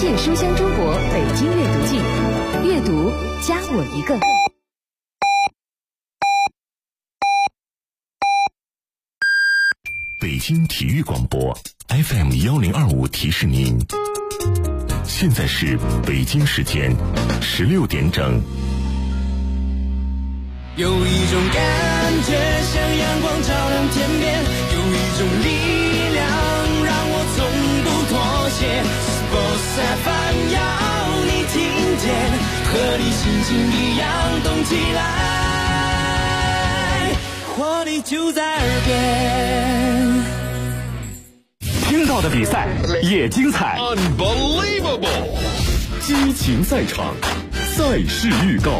界书香中国北京阅读季，阅读加我一个。 北京体育广播 FM1025 提示您，现在是北京时间16点整。 有一种感觉像阳光照亮天边，有一种力量让我从不妥协。Sports FM 要你听见，和你心情一样动起来，活力就在耳边。 听到的比赛也精彩 Unbelievable 激情赛场，赛事预告。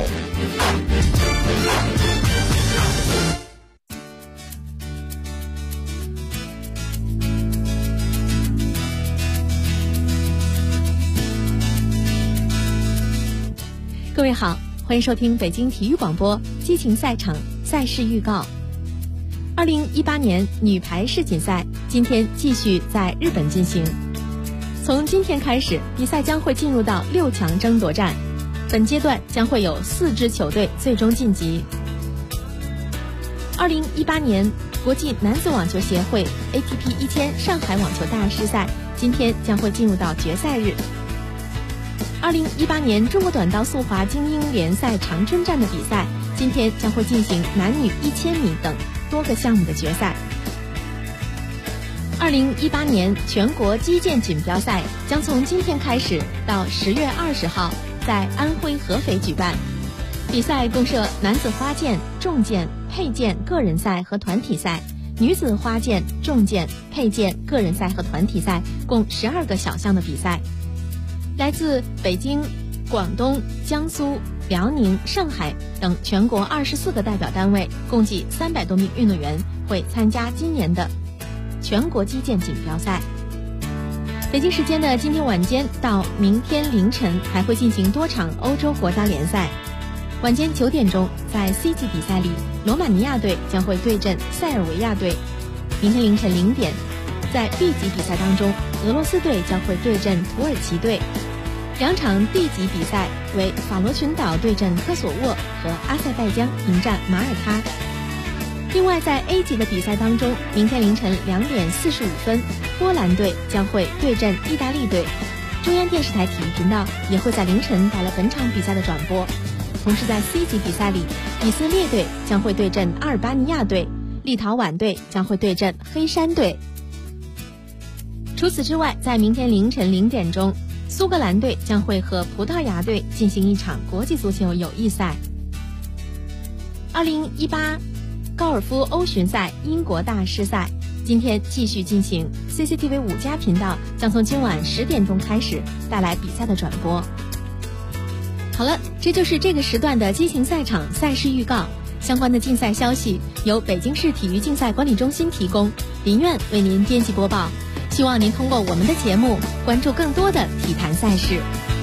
各位好，欢迎收听北京体育广播激情赛场赛事预告。2018年女排世锦赛今天继续在日本进行，从今天开始，比赛将会进入到6强争夺战，本阶段将会有4支球队最终晋级。2018年国际男子网球协会 ATP 1000上海网球大师赛今天将会进入到决赛日。2018年中国短道速滑精英联赛长春站的比赛今天将会进行男女1000米等多个项目的决赛。2018年全国击剑锦标赛将从今天开始到10月20号在安徽合肥举办，比赛共设男子花剑、重剑、佩剑个人赛和团体赛，女子花剑、重剑、佩剑个人赛和团体赛共12个小项的比赛。来自北京、广东、江苏、辽宁、上海等全国24个代表单位，共计300多名运动员会参加今年的全国击剑锦标赛。北京时间的今天晚间到明天凌晨还会进行多场欧洲国家联赛。晚间9点钟，在 C 级比赛里，罗马尼亚队将会对阵塞尔维亚队。明天凌晨0点，在 B 级比赛当中，俄罗斯队将会对阵土耳其队。2场 D 级比赛为法罗群岛对阵科索沃和阿塞拜疆迎战马耳他。另外，在 A 级的比赛当中，明天凌晨2点45分，波兰队将会对阵意大利队。中央电视台体育频道也会在凌晨带来本场比赛的转播。同时在 C 级比赛里，以色列队将会对阵阿尔巴尼亚队，立陶宛队将会对阵黑山队。除此之外，在明天凌晨0点钟，苏格兰队将会和葡萄牙队进行一场国际足球友谊赛。2018高尔夫欧巡赛英国大师赛今天继续进行， CCTV 5+频道将从今晚10点钟开始带来比赛的转播。好了，这就是这个时段的激情赛场赛事预告。相关的竞赛消息由北京市体育竞赛管理中心提供，林苑为您编辑播报。希望您通过我们的节目关注更多的体坛赛事。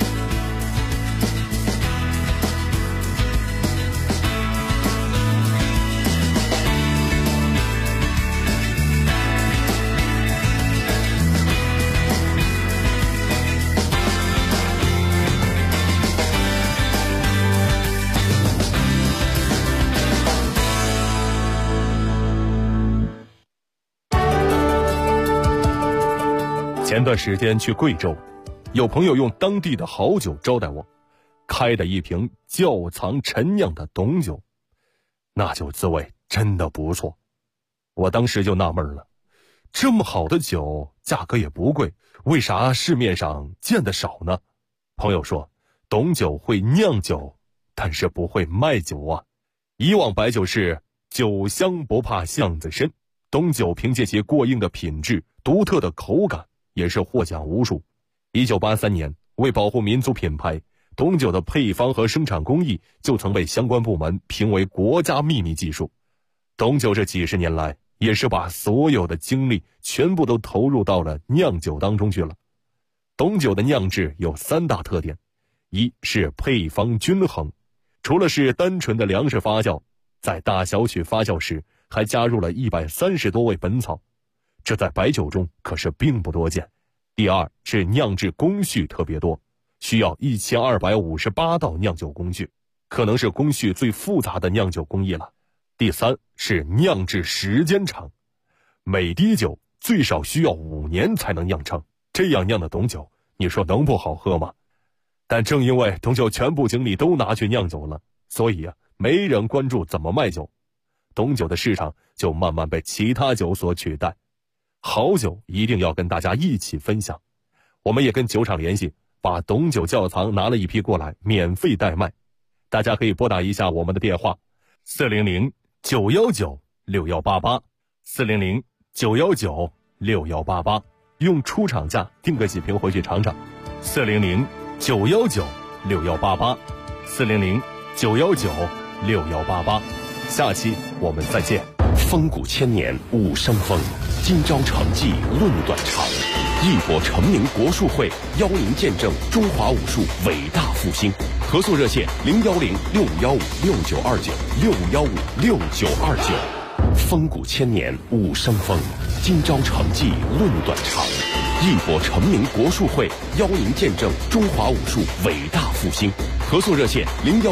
前段时间去贵州，有朋友用当地的好酒招待我，开的一瓶窖藏陈酿的董酒，那酒滋味真的不错。我当时就纳闷了，这么好的酒价格也不贵，为啥市面上见得少呢？朋友说，董酒会酿酒，但是不会卖酒啊。以往白酒是酒香不怕巷子深，董酒凭借其过硬的品质、独特的口感，也是获奖无数。1983年，为保护民族品牌，董酒的配方和生产工艺就曾被相关部门评为国家秘密技术。董酒这几十年来，也是把所有的精力全部都投入到了酿酒当中去了。董酒的酿制有3大特点，一是配方均衡，除了是单纯的粮食发酵，在大小曲发酵时还加入了130多味本草，这在白酒中可是并不多见。 第二是酿制工序特别多，需要1258道酿酒工序，可能是工序最复杂的酿酒工艺了。第三是酿制时间长，每滴酒最少需要5年才能酿成，这样酿的董酒，你说能不好喝吗？但正因为董酒全部精力都拿去酿酒了，所以没人关注怎么卖酒，董酒的市场就慢慢被其他酒所取代。好酒一定要跟大家一起分享，我们也跟酒厂联系，把董酒窖藏拿了一批过来，免费代卖。大家可以拨打一下我们的电话400-919-6188，400-919-6188，用出厂价订个几瓶回去尝尝。400-919-6188，400-919-6188。下期我们再见。 风骨千年武生风，今朝成绩论短长。义博成名国术会邀您见证中华武术伟大复兴。合作热线010-6515-6929，615-6929。风骨千年武生风，今朝成绩论短长。义博成名国术会邀您见证中华武术伟大复兴。合作热线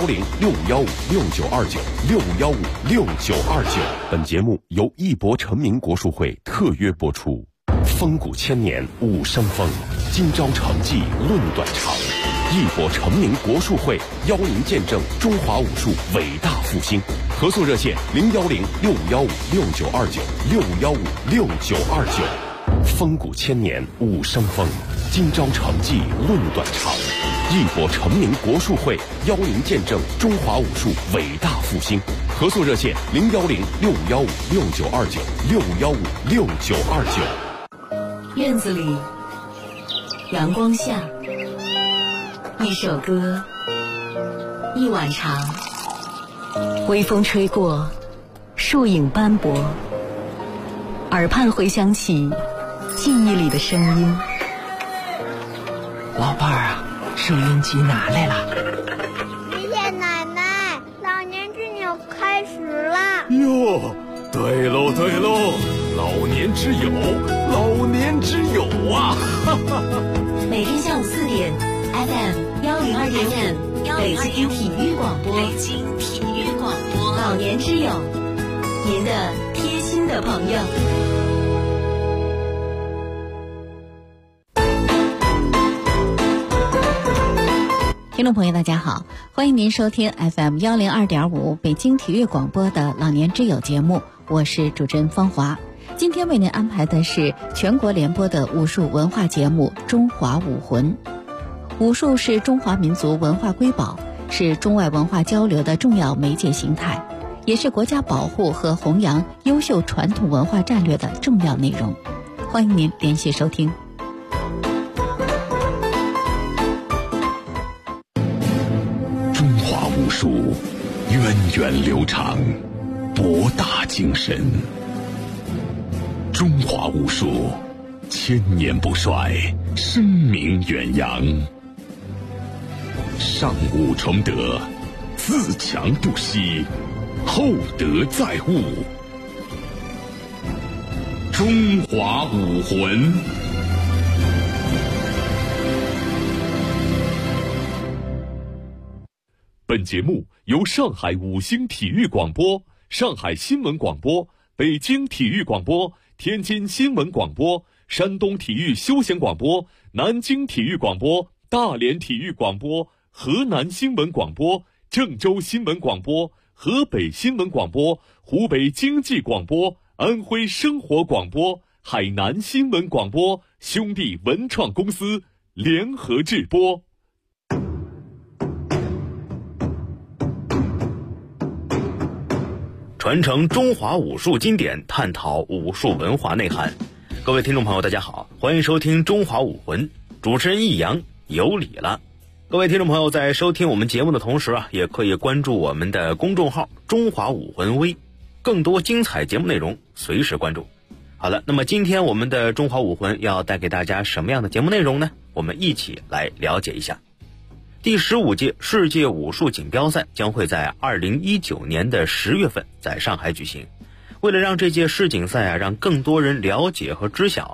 010-6515-6929，615-6929。本节目由义博成名国术会特约播出。风骨千年武生风，今朝成绩论短长。义博成名国术会邀您见证中华武术伟大复兴。合作热线010-6515-6929，615-6929。风骨千年武生风，今朝成绩论短长。义博成名国术会邀您见证中华武术伟大复兴。合作热线010-6515-6929，615-6929。 院子里，阳光下，一首歌，一碗茶，微风吹过，树影斑驳，耳畔回响起记忆里的声音。 老伴儿啊，收音机拿来了。 爷爷奶奶，老年之友开始了。 哟，对喽对喽，老年之友，老年之友啊！ 每天下午4点 ，FM 102.5，北京体育广播，北京体育广播，老年之友，您的贴心的朋友。 听众朋友大家好，欢迎您收听 FM 102.5北京体育广播的老年之友节目，我是主持人方华。今天为您安排的是全国联播的武术文化节目《中华武魂》。武术是中华民族文化瑰宝，是中外文化交流的重要媒介形态，也是国家保护和弘扬优秀传统文化战略的重要内容。欢迎您连续收听。 武术源远流长，博大精深。中华武术千年不衰，声名远扬。上武崇德，自强不息，厚德载物。中华武魂。 本节目由上海5星体育广播、上海新闻广播、北京体育广播、天津新闻广播、山东体育休闲广播、南京体育广播、大连体育广播、河南新闻广播、郑州新闻广播、河北新闻广播、湖北经济广播、安徽生活广播、海南新闻广播兄弟文创公司联合制播。 传承中华武术经典，探讨武术文化内涵。各位听众朋友大家好，欢迎收听中华武魂，主持人易阳有礼了。各位听众朋友在收听我们节目的同时也可以关注我们的公众号中华武魂微，更多精彩节目内容随时关注。好了，那么今天我们的中华武魂要带给大家什么样的节目内容呢？我们一起来了解一下。第15届世界武术锦标赛将会在2019年的10月份在上海举行。为了让这届世锦赛让更多人了解和知晓，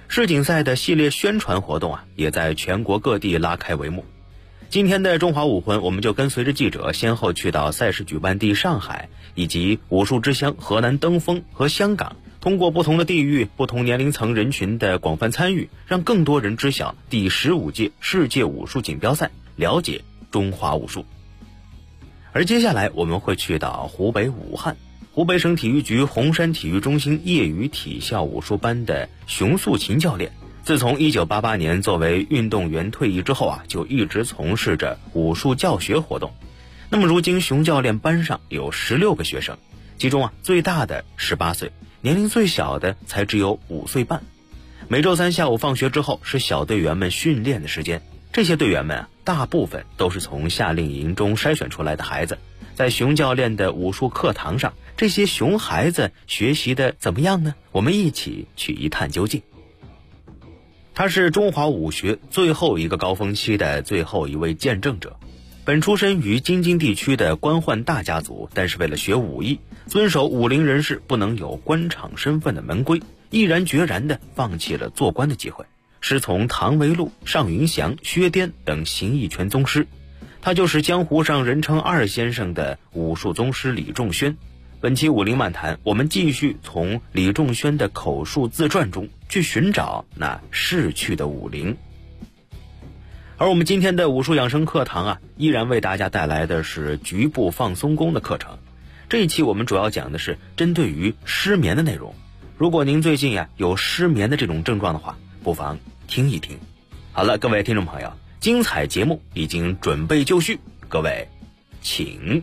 世锦赛的系列宣传活动也在全国各地拉开帷幕。今天的中华武魂，我们就跟随着记者先后去到赛事举办地上海，以及武术之乡河南登封和香港，通过不同的地域、不同年龄层人群的广泛参与，让更多人知晓第15届世界武术锦标赛，了解中华武术。而接下来我们会去到湖北武汉，湖北省体育局红山体育中心业余体校武术班的熊素琴教练，自从1988年作为运动员退役之后就一直从事着武术教学活动。那么如今熊教练班上有16个学生，其中最大的18岁，年龄最小的才只有5岁半。每周三下午放学之后是小队员们训练的时间，这些队员们大部分都是从夏令营中筛选出来的孩子。在熊教练的武术课堂上，这些熊孩子学习的怎么样呢？我们一起去一探究竟。他是中华武学最后一个高峰期的最后一位见证者。本出身于京津地区的官宦大家族，但是为了学武艺，遵守武林人士不能有官场身份的门规，毅然决然地放弃了做官的机会，师从唐维禄、尚云祥、薛颠等形意拳宗师。他就是江湖上人称2先生的武术宗师李仲轩。本期武林漫谈，我们继续从李仲轩的口述自传中去寻找那逝去的武林。而我们今天的武术养生课堂依然为大家带来的是局部放松功的课程。这一期我们主要讲的是针对于失眠的内容。如果您最近有失眠的这种症状的话，不妨听一听。好了，各位听众朋友，精彩节目已经准备就绪，各位请。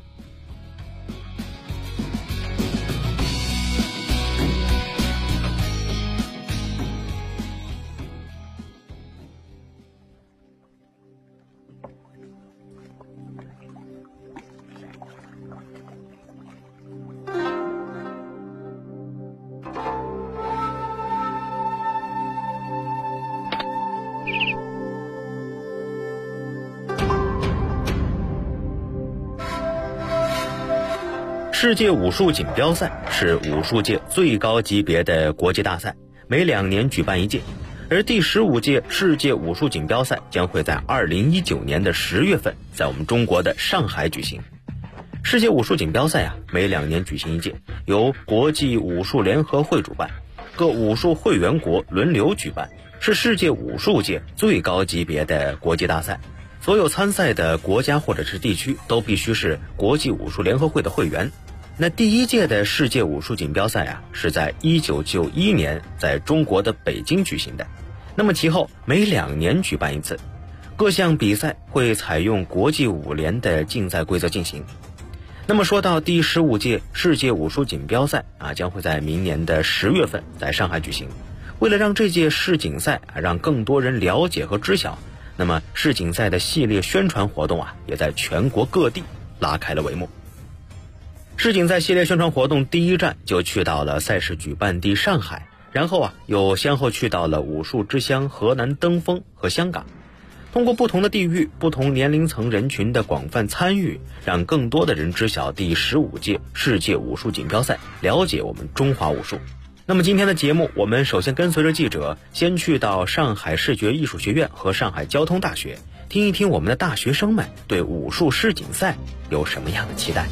世界武术锦标赛是武术界最高级别的国际大赛，每2年举办一届。而第15届世界武术锦标赛将会在2019年的10月份在我们中国的上海举行。世界武术锦标赛每2年举行一届，由国际武术联合会主办，各武术会员国轮流举办，是世界武术界最高级别的国际大赛。所有参赛的国家或者是地区都必须是国际武术联合会的会员。那第1届的世界武术锦标赛是在1991年在中国的北京举行的。那么其后每2年举办一次，各项比赛会采用国际武联的竞赛规则进行。那么说到第15届世界武术锦标赛将会在明年的10月份在上海举行。为了让这届世锦赛让更多人了解和知晓，那么世锦赛的系列宣传活动也在全国各地拉开了帷幕。世锦赛系列宣传活动第1站就去到了赛事举办地上海，然后又先后去到了武术之乡河南登封和香港。通过不同的地域、不同年龄层人群的广泛参与，让更多的人知晓第15届世界武术锦标赛，了解我们中华武术。那么今天的节目，我们首先跟随着记者先去到上海视觉艺术学院和上海交通大学，听一听我们的大学生们对武术世锦赛有什么样的期待。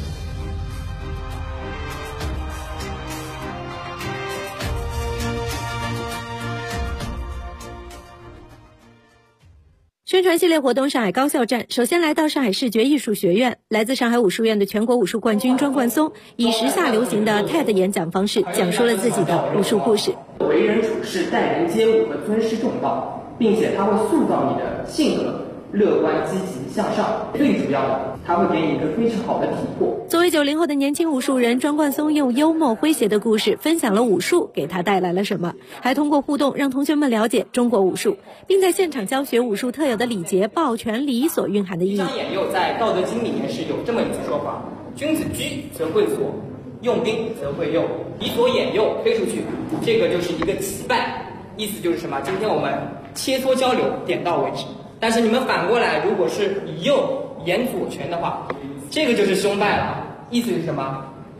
宣传系列活动上海高校站，首先来到上海视觉艺术学院，来自上海武术院的全国武术冠军庄冠松，以时下流行的 TED 演讲方式讲述了自己的武术故事。 为人处事、待人接物和尊师重道，并且它会塑造你的性格，乐观、积极、向上。最主要的，它会给你一个非常好的体魄。 作为90后的年轻武术人，庄冠松用幽默诙谐的故事分享了武术给他带来了什么，还通过互动让同学们了解中国武术，并在现场教学武术特有的礼节、抱拳礼所蕴含的意义。 张眼右在《道德经》里面是有这么一句说法：君子居则会左，用兵则会右，以左掩右推出去，这个就是一个击败。意思就是什么？今天我们切磋交流，点到为止。但是你们反过来，如果是以右掩左拳的话，这个就是凶败了。意思是什么？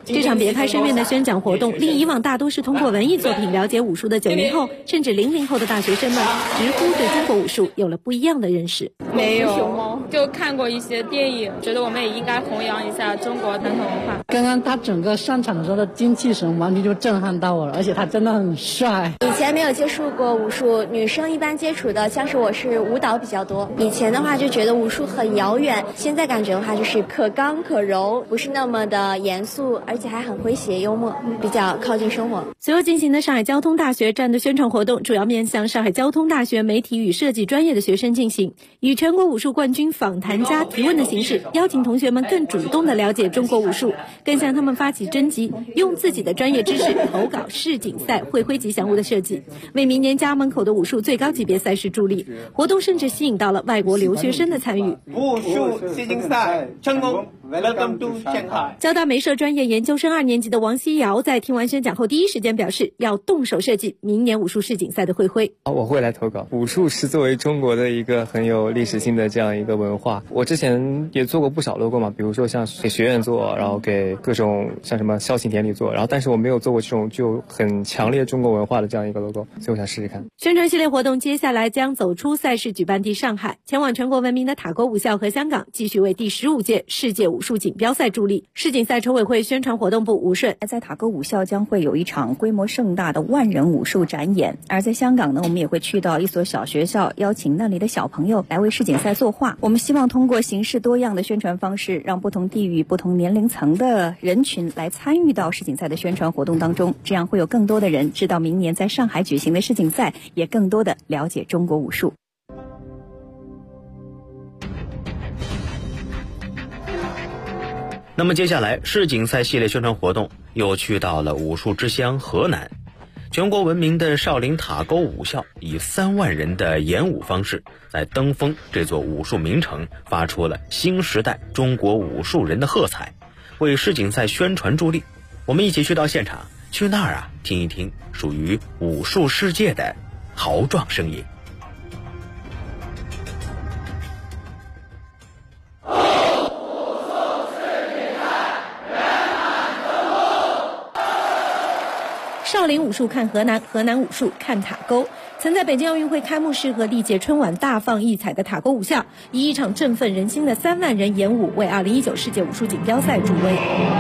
这场别开生源的宣讲活动，令以往大多是通过文艺作品了解武术的90后甚至00后的大学生们，直呼对中国武术有了不一样的认识。 没有，就看过一些电影，觉得我们也应该弘扬一下中国传统文化。 刚刚他整个上场的时候的精气神完全就震撼到我了，而且他真的很帅。 以前没有接触过武术，女生一般接触的像是我是舞蹈比较多。以前的话就觉得武术很遥远，现在感觉的话就是可刚可柔，不是那么的严肃，而且还很诙谐幽默，比较靠近生活。 随后进行的上海交通大学站的宣传活动，主要面向上海交通大学媒体与设计专业的学生进行，以全国武术冠军访谈加提问的形式，邀请同学们更主动地了解中国武术，更向他们发起征集，用自己的专业知识投稿世锦赛会徽吉祥物的设计，为明年家门口的武术最高级别赛事助力。活动甚至吸引到了外国留学生的参与。 武术世锦赛成功 ，Welcome to Shanghai。 交大媒社专业研究生2年级的王希瑶在听完宣讲后，第一时间表示要动手设计明年武术世锦赛的会徽。 我会来投稿。武术是作为中国的一个很有历史性的这样一个文化，我之前也做过不少 logo 嘛，比如说像给学院做，然后给各种像什么校庆典礼做，然后但是我没有做过这种就很强烈中国文化的这样一个 logo， 所以我想试试看。 宣传系列活动接下来将走出赛事举办地上海，前往全国闻名的塔沟武校和香港，继续为第15届世界武术锦标赛助力。世锦赛筹委会宣传活动部吴顺， 在塔沟武校将会有一场规模盛大的万人武术展演，而在香港呢，我们也会去到一所小学校，邀请那里的小朋友来为世锦赛作画。我们希望通过形式多样的宣传方式，让不同地域、不同年龄层的人群来参与到世锦赛的宣传活动当中，这样会有更多的人知道明年在上海举行的世锦赛，也更多的了解中国武术。 那么接下来世锦赛系列宣传活动又去到了武术之乡河南，全国闻名的少林塔沟武校以3万人的演武方式，在登封这座武术名城发出了新时代中国武术人的喝彩，为世锦赛宣传助力。我们一起去到现场，去那儿听一听属于武术世界的豪壮声音。 少林武术看河南，河南武术看塔沟。曾在北京奥运会开幕式和历届春晚大放异彩的塔沟武校，以一场振奋人心的3万人演武，为2019世界武术锦标赛助威。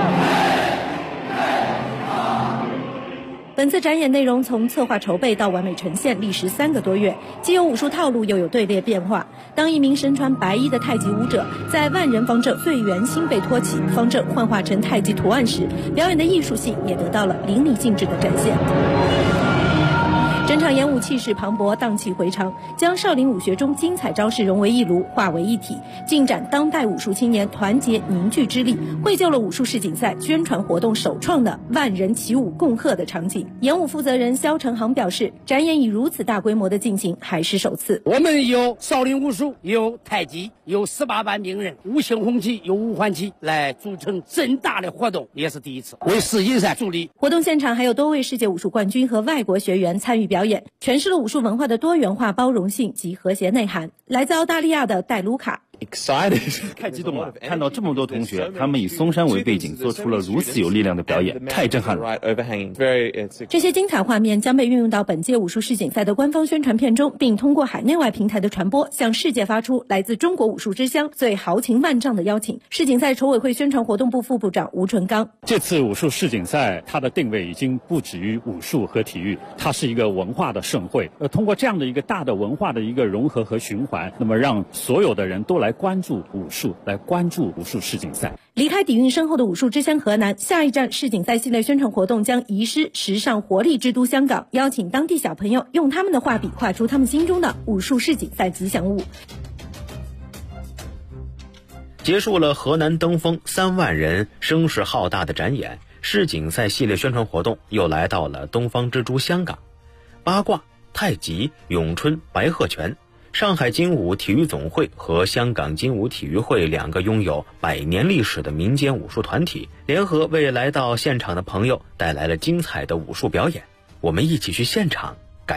本次展演内容从策划筹备到完美呈现，历时3个多月，既有武术套路，又有队列变化。当一名身穿白衣的太极舞者在万人方阵最圆心被托起，方阵幻化成太极图案时，表演的艺术性也得到了淋漓尽致的展现。整场演武气势磅礴，荡气回肠，将少林武学中精彩招式融为一炉，化为一体，尽展当代武术青年团结凝聚之力，绘就了武术世锦赛宣传活动首创的万人齐舞共贺的场景。演武负责人肖成航表示，展演以如此大规模的进行还是首次。 我们有少林武术，有太极，有18般名人，五行红旗，有五环旗，来组成这大的活动，也是第一次，为世锦赛助力。 活动现场还有多位世界武术冠军和外国学员参与表演，诠释了武术文化的多元化、包容性及和谐内涵。来自澳大利亚的戴卢卡。 太激动了，看到这么多同学，他们以嵩山为背景做出了如此有力量的表演，太震撼了。 这些精彩画面将被运用到本届武术世锦赛的官方宣传片中，并通过海内外平台的传播，向世界发出来自中国武术之乡最豪情万丈的邀请。世锦赛筹委会宣传活动部副部长吴纯刚， 这次武术世锦赛它的定位已经不止于武术和体育，它是一个文化的盛会。通过这样的一个大的文化的一个融合和循环，那么让所有的人都来关注武术，来关注武术世锦赛。 离开底蕴深厚的武术之乡河南，下一站世锦赛系列宣传活动将移师时尚活力之都香港，邀请当地小朋友用他们的画笔画出他们心中的武术世锦赛吉祥物。 结束了河南登封3万人声势浩大的展演，世锦赛系列宣传活动又来到了东方之珠香港。八卦、太极、咏春、白鹤拳，上海精武体育总会和香港精武体育会2个拥有100年历史的民间武术团体，联合为来到现场的朋友带来了精彩的武术表演。我们一起去现场感受一下。 上海精武体育会和香港精武体育会2个拥有100年历史的民间武术团体，联合为来到现场的朋友带来了精彩的武术表演。我们一起去现场感受一下。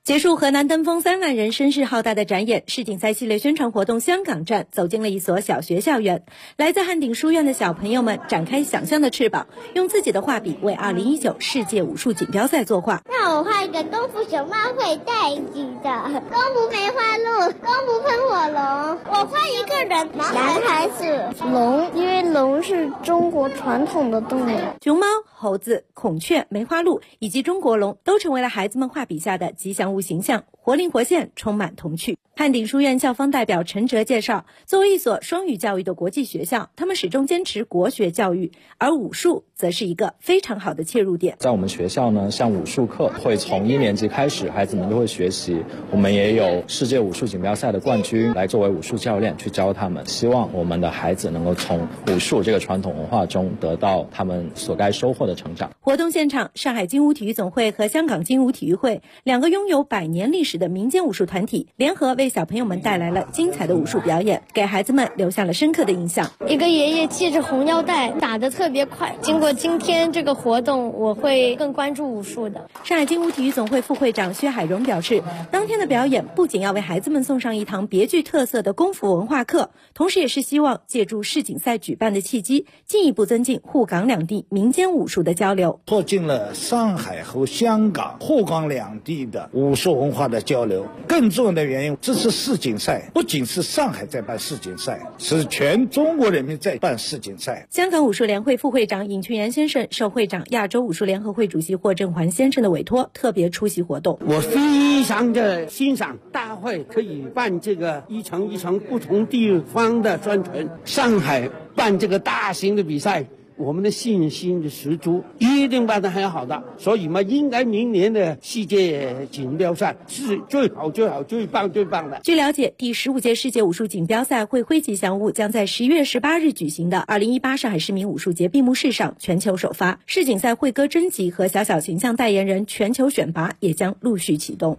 结束河南登封3万人声势浩大的展演，世锦赛系列宣传活动香港站走进了一所小学校园。来自汉鼎书院的小朋友们展开想象的翅膀，用自己的画笔为2019世界武术锦标赛作画。 让我画一个功夫熊猫会带击的，功夫梅花鹿，功夫喷火龙。我画一个人，男孩子龙，因为龙是中国传统的动物。 熊猫、猴子、孔雀、梅花鹿以及中国龙都成为了孩子们画笔下的吉祥物形象，活灵活现，充满童趣。汉鼎书院校方代表陈哲介绍，作为一所双语教育的国际学校，他们始终坚持国学教育，而武术则是一个非常好的切入点。 在我们学校呢，像武术课会从1年级开始，孩子们就会学习。我们也有世界武术锦标赛的冠军来作为武术教练去教他们，希望我们的孩子能够从武术这个传统文化中得到他们所该收获的成长。 活动现场，上海精武体育总会和香港精武体育会2个拥有100年历史的民间武术团体联合为小朋友们带来了精彩的武术表演，给孩子们留下了深刻的印象。 一个爷爷系着红腰带，打得特别快。经过今天这个活动，我会更关注武术的。 上海精武体育总会副会长薛海荣表示，当天的表演不仅要为孩子们送上一堂别具特色的功夫文化课，同时也是希望借助世锦赛举办的契机，进一步增进沪港两地民间武术的交流， 促进了上海和香港、沪港两地的武术文化的交流。更重要的原因，这次世锦赛不仅是上海在办世锦赛，是全中国人民在办世锦赛。 香港武术联会副会长尹群岩先生受会长亚洲武术联合会主席霍振环先生的委托，特别出席活动。 我非常的欣赏大会可以办这个一层一层不同地方的宣传，上海办这个大型的比赛，我们的信心十足，一定办得很好的。所以嘛，应该明年的世界锦标赛是最好、最好、最棒、最棒的。 据了解，第15届世界武术锦标赛会徽吉祥物将在11月18日举行的2018上海市民武术节闭幕式上全球首发，世锦赛会歌征集和小小形象代言人全球选拔也将陆续启动。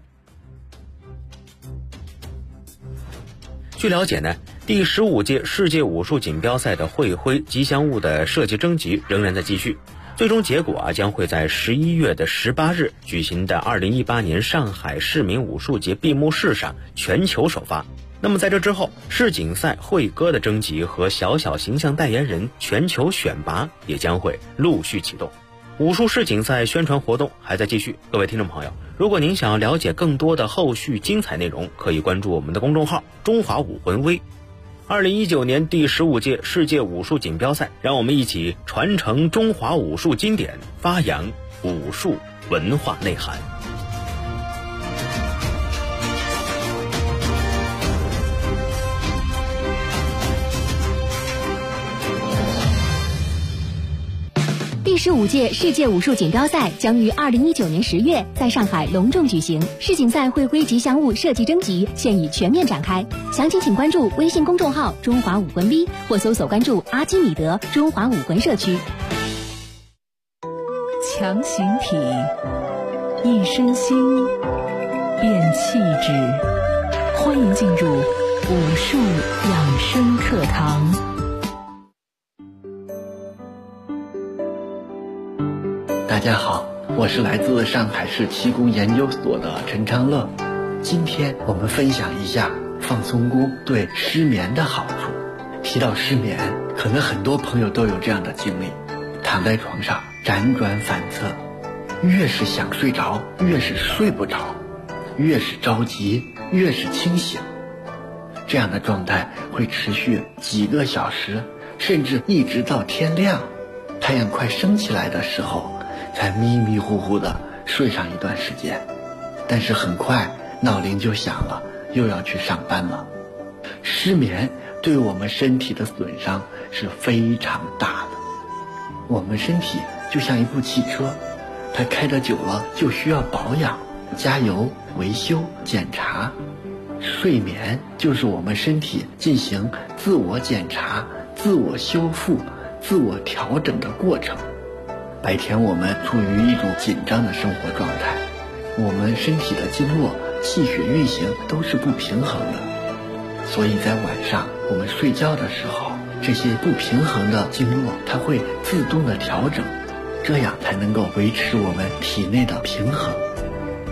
据了解呢，第15届世界武术锦标赛的会徽吉祥物的设计征集仍然在继续，最终结果将会在11月18日举行的2018年上海市民武术节闭幕式上全球首发。那么在这之后，世锦赛会歌的征集和小小形象代言人全球选拔也将会陆续启动。武术世锦赛宣传活动还在继续，各位听众朋友，如果您想要了解更多的后续精彩内容，可以关注我们的公众号中华武魂微。2019年第15届世界武术锦标赛，让我们一起传承中华武术经典，发扬武术文化内涵。 第15届世界武术锦标赛将于2019年10月在上海隆重举行，世锦赛会徽吉祥物设计征集现已全面展开，详情请关注微信公众号中华武魂 V 或搜索关注阿基米德中华武魂社区。 强形体，一身心，变气质。欢迎进入武术养生课堂。 大家好，我是来自上海市气功研究所的陈昌乐。今天我们分享一下放松功对失眠的好处。提到失眠，可能很多朋友都有这样的经历，躺在床上辗转反侧，越是想睡着，越是睡不着，越是着急，越是清醒。这样的状态会持续几个小时，甚至一直到天亮。太阳快升起来的时候，才迷迷糊糊的睡上一段时间，但是很快闹铃就响了，又要去上班了。失眠对我们身体的损伤是非常大的。我们身体就像一部汽车，它开得久了就需要保养、加油、维修、检查。睡眠就是我们身体进行自我检查、自我修复、自我调整的过程。白天我们处于一种紧张的生活状态，我们身体的经络、气血运行都是不平衡的，所以在晚上我们睡觉的时候，这些不平衡的经络它会自动的调整，这样才能够维持我们体内的平衡。但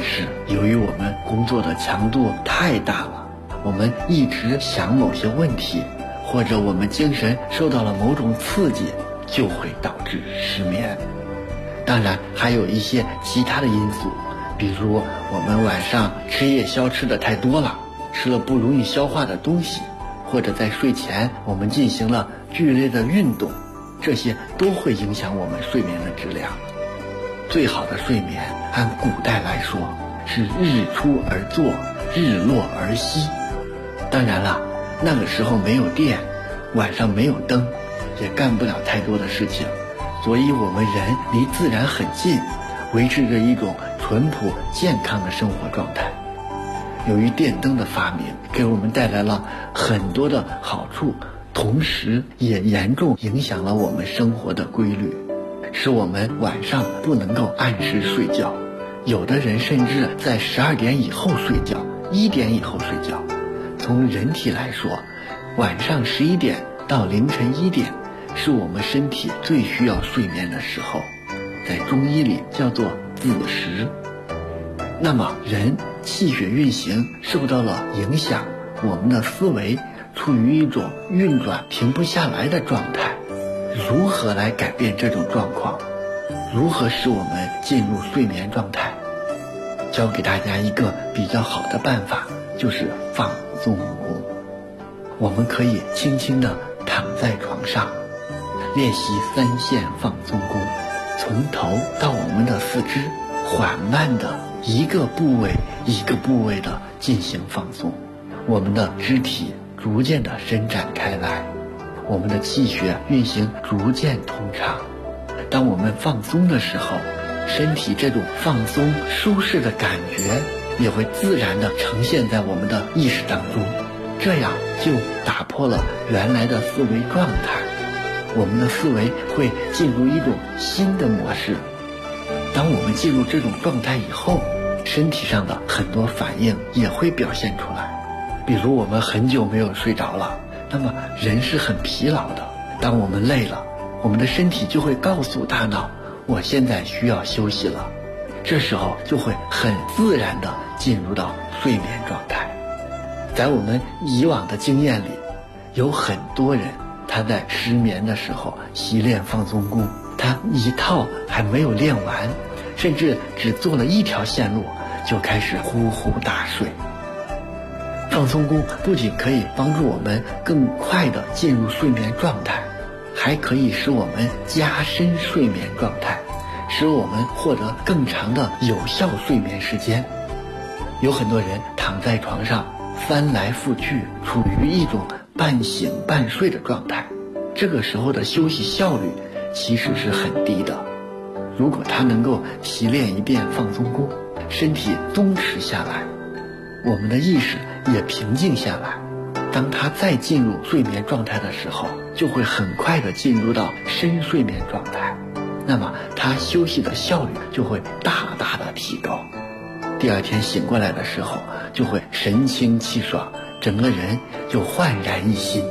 是由于我们工作的强度太大了，我们一直想某些问题，或者我们精神受到了某种刺激，就会导致失眠。当然还有一些其他的因素，比如我们晚上吃夜宵吃的太多了，吃了不容易消化的东西，或者在睡前我们进行了剧烈的运动，这些都会影响我们睡眠的质量。最好的睡眠按古代来说是日出而作，日落而息。当然了，那个时候没有电，晚上没有灯，也干不了太多的事情，所以我们人离自然很近，维持着一种淳朴健康的生活状态。由于电灯的发明给我们带来了很多的好处，同时也严重影响了我们生活的规律，使我们晚上不能够按时睡觉，有的人甚至在12点以后睡觉，1点以后睡觉。从人体来说，晚上11点到凌晨1点是我们身体最需要睡眠的时候，在中医里叫做子时。那么人气血运行受到了影响，我们的思维处于一种运转停不下来的状态。如何来改变这种状况？如何使我们进入睡眠状态？教给大家一个比较好的办法，就是放松功。我们可以轻轻地躺在床上，练习3线放松功，从头到我们的四肢，缓慢地一个部位一个部位地进行放松，我们的肢体逐渐地伸展开来，我们的气血运行逐渐通畅。当我们放松的时候，身体这种放松舒适的感觉也会自然地呈现在我们的意识当中，这样就打破了原来的思维状态，我们的思维会进入一种新的模式。当我们进入这种状态以后，身体上的很多反应也会表现出来。比如我们很久没有睡着了，那么人是很疲劳的，当我们累了，我们的身体就会告诉大脑，我现在需要休息了，这时候就会很自然地进入到睡眠状态。在我们以往的经验里，有很多人他在失眠的时候习练放松功，他一套还没有练完，甚至只做了1条线路就开始呼呼大睡。放松功不仅可以帮助我们更快地进入睡眠状态，还可以使我们加深睡眠状态，使我们获得更长的有效睡眠时间。有很多人躺在床上翻来覆去，处于一种半醒半睡的状态，这个时候的休息效率其实是很低的。如果他能够习练一遍放松功，身体松弛下来，我们的意识也平静下来，当他再进入睡眠状态的时候，就会很快地进入到深睡眠状态，那么他休息的效率就会大大的提高。第二天醒过来的时候，就会神清气爽，整个人就焕然一新。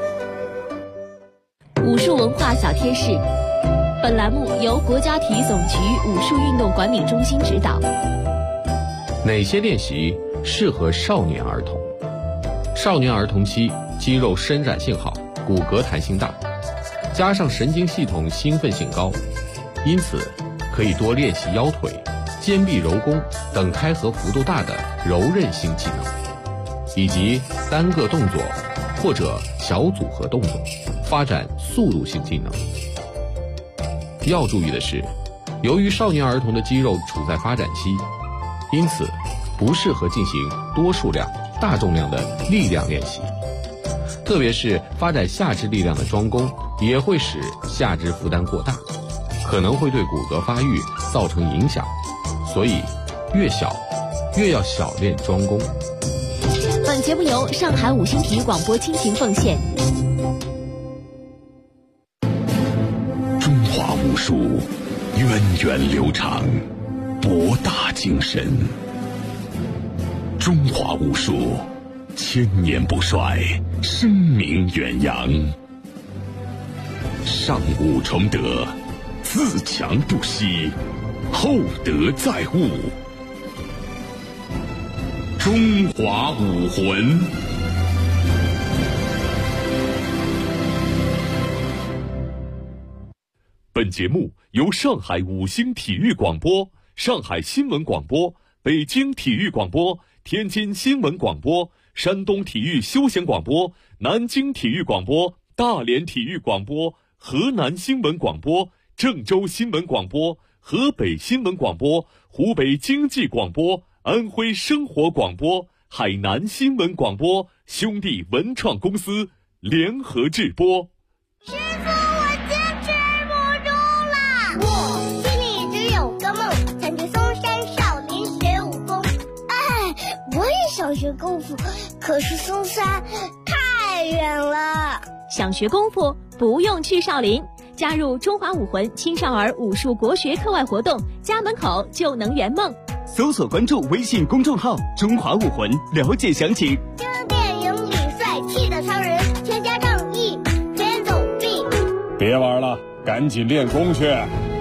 武术文化小贴士，本栏目由国家体育总局武术运动管理中心指导。 哪些练习适合少年儿童？少年儿童期肌肉伸展性好，骨骼弹性大，加上神经系统兴奋性高，因此可以多练习腰腿、肩臂柔弓等开合幅度大的柔韧性技能，以及单个动作或者小组合动作，发展速度性技能。要注意的是，由于少年儿童的肌肉处在发展期，因此不适合进行多数量、大重量的力量练习，特别是发展下肢力量的桩弓也会使下肢负担过大，可能会对骨骼发育造成影响，所以越小越要小练桩弓。 本节目由上海五星体育广播倾情奉献。 中华武术源远流长，博大精深。中华武术千年不衰，声名远扬。上武崇德，自强不息，厚德载物。 中华武魂。本节目由上海五星体育广播、上海新闻广播、北京体育广播、天津新闻广播、山东体育休闲广播、南京体育广播、大连体育广播、河南新闻广播、郑州新闻广播、河北新闻广播、湖北经济广播、安徽生活广播、海南新闻广播兄弟文创公司联合制播。 师傅，我坚持不住了！我心里只有个梦，想去嵩山少林学武功。我也想学功夫，可是嵩山太远了。 想学功夫不用去少林，加入中华武魂青少儿武术国学课外活动，家门口就能圆梦。 搜索关注微信公众号中华武魂，了解详情。 这电影里帅气的超人，全家正义，全走避。 别玩了，赶紧练功去。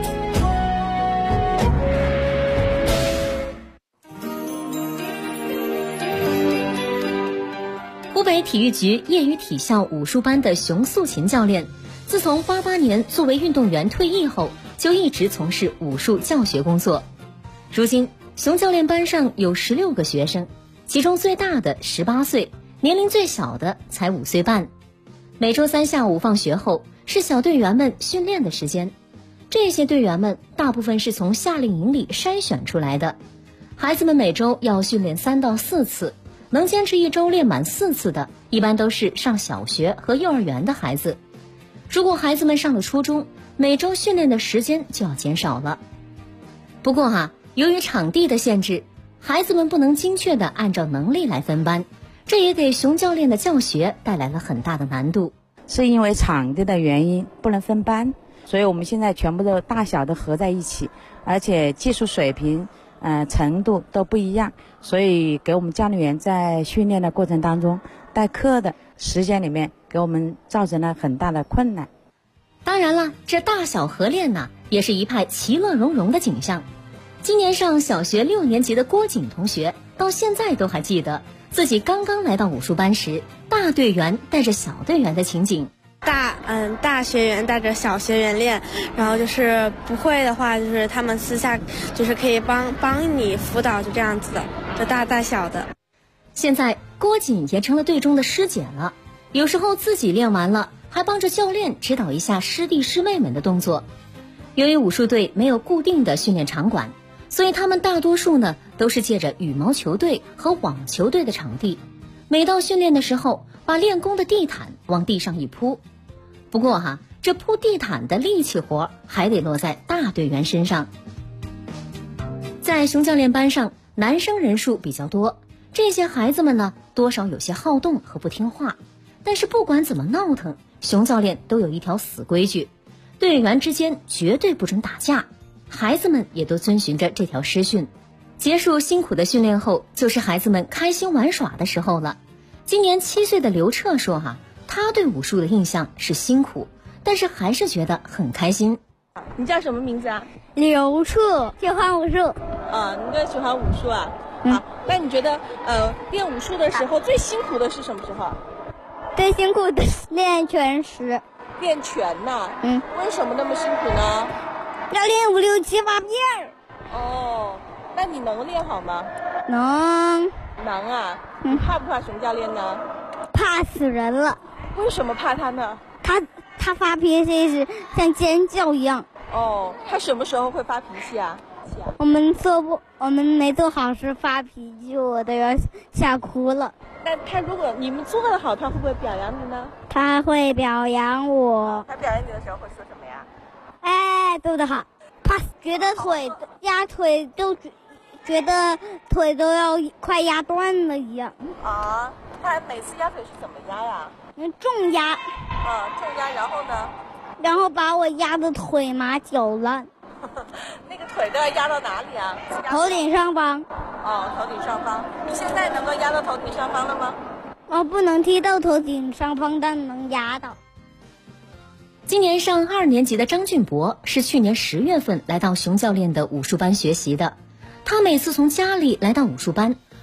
湖北体育局业余体校武术班的熊素琴教练，自从88年作为运动员退役后，就一直从事武术教学工作。如今熊教练班上有16个学生，其中最大的18岁，年龄最小的才5岁半。每周3下午放学后是小队员们训练的时间，这些队员们大部分是从夏令营里筛选出来的。孩子们每周要训练3到4次，能坚持1周练满4次的，一般都是上小学和幼儿园的孩子。如果孩子们上了初中，每周训练的时间就要减少了。不过由于场地的限制，孩子们不能精确地按照能力来分班，这也给熊教练的教学带来了很大的难度。 是因为场地的原因不能分班，所以我们现在全部的大小都合在一起，而且技术水平程度都不一样，所以给我们教练员在训练的过程当中，代课的时间里面给我们造成了很大的困难。 当然了，这大小合练也是一派其乐融融的景象。今年上小学6年级的郭景同学到现在都还记得自己刚刚来到武术班时，大队员带着小队员的情景。 大学员带着小学员练，然后就是不会的话，就是他们私下就是可以帮你辅导，就这样子的，就大带小的。 现在郭景也成了队中的师姐了，有时候自己练完了，还帮着教练指导一下师弟师妹们的动作。由于武术队没有固定的训练场馆，所以他们大多数都是借着羽毛球队和网球队的场地，每到训练的时候，把练功的地毯往地上一铺。不过这铺地毯的力气活还得落在大队员身上。在熊教练班上，男生人数比较多，这些孩子们多少有些好动和不听话，但是不管怎么闹腾，熊教练都有一条死规矩，队员之间绝对不准打架，孩子们也都遵循着这条师训。结束辛苦的训练后，就是孩子们开心玩耍的时候了。今年7岁的刘彻说他对武术的印象是辛苦，但是还是觉得很开心。 你叫什么名字啊？ 刘彻，喜欢武术。 你更喜欢武术啊？好，那你觉得练武术的时候最辛苦的是什么时候？ 最辛苦的是练拳时。 练拳呐？为什么那么辛苦呢？ 要练5、6、7、8遍。 那你能练好吗？ 能啊。你怕不怕熊教练呢？ 怕死人了。 为什么怕他呢？ 他发脾气时像尖叫一样。 他什么时候会发脾气啊？ 我们没做好事发脾气，我都要吓哭了。 那他如果你们做得好，他会不会表扬你呢？ 他会表扬我。 他表扬你的时候会说什么呀？ 做得好，怕觉得压腿都觉得腿都要快压断了一样。 他每次压腿是怎么压呀？ 重压。 重压，然后呢？ 然后把我压的腿麻脚烂。 那个腿都要压到哪里啊？ 头顶上方。 头顶上方。你现在能够压到头顶上方了吗？ 不能踢到头顶上方，但能压到。 今年上2年级的张俊博是去年10月份来到熊教练的武术班学习的。他每次从家里来到武术班，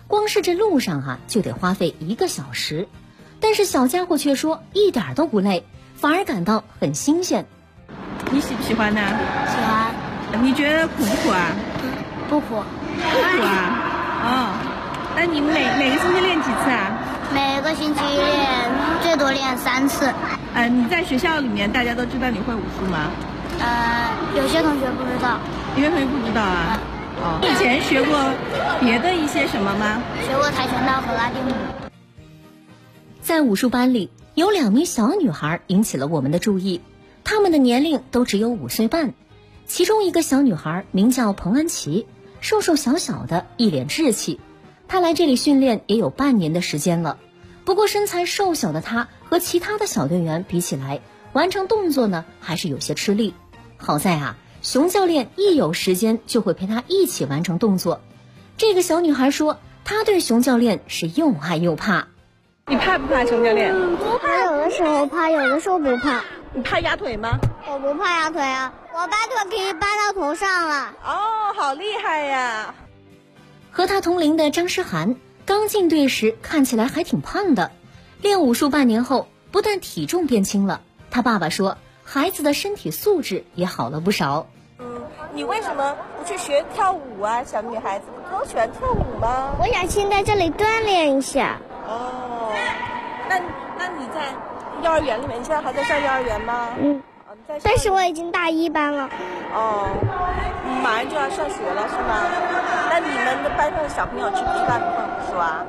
光是这路上就得花费1个小时。但是小家伙却说一点都不累，反而感到很新鲜。 你喜不喜欢呢？ 喜欢。 你觉得苦不苦啊？ 不苦。 不苦啊？哦，那你每个星期练几次啊？ 每个星期练最多练3次。 你在学校里面大家都知道你会武术吗？ 有些同学不知道。 有些同学不知道啊？哦，以前学过别的一些什么吗？ 学过跆拳道和拉丁舞。 在武术班里，有2名小女孩引起了我们的注意，她们的年龄都只有5岁半。其中一个小女孩名叫彭安琪，瘦瘦小小的，一脸稚气。她来这里训练也有半年的时间了，不过身材瘦小的她和其他的小队员比起来，完成动作呢还是有些吃力。好在熊教练一有时间就会陪她一起完成动作。这个小女孩说，她对熊教练是又爱又怕。 你怕不怕熊教练？ 不怕，有的时候怕，有的时候不怕。 你怕压腿吗？ 我不怕压腿啊，我把腿可以搬到头上了。 哦，好厉害呀！ 和他同龄的张诗涵刚进队时看起来还挺胖的，练武术半年后，不但体重变轻了，他爸爸说孩子的身体素质也好了不少。 你为什么不去学跳舞啊？小女孩子不都喜欢跳舞吗？ 我想先在这里锻炼一下。 哦，那你在幼儿园里面，你现在还在上幼儿园吗？ 但是我已经大1班了。 哦，马上就要上学了是吗？那你们的班上的小朋友知不知道你会武术啊？